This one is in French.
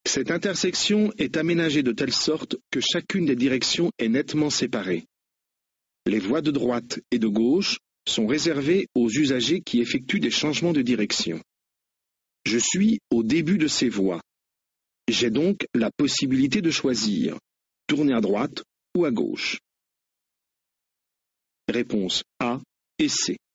Cette intersection est aménagée de telle sorte que chacune des directions est nettement séparée. Les voies de droite et de gauche sont réservées aux usagers qui effectuent des changements de direction. Je suis au début de ces voies. J'ai donc la possibilité de choisir tourner à droite ou à gauche. Réponses A et C.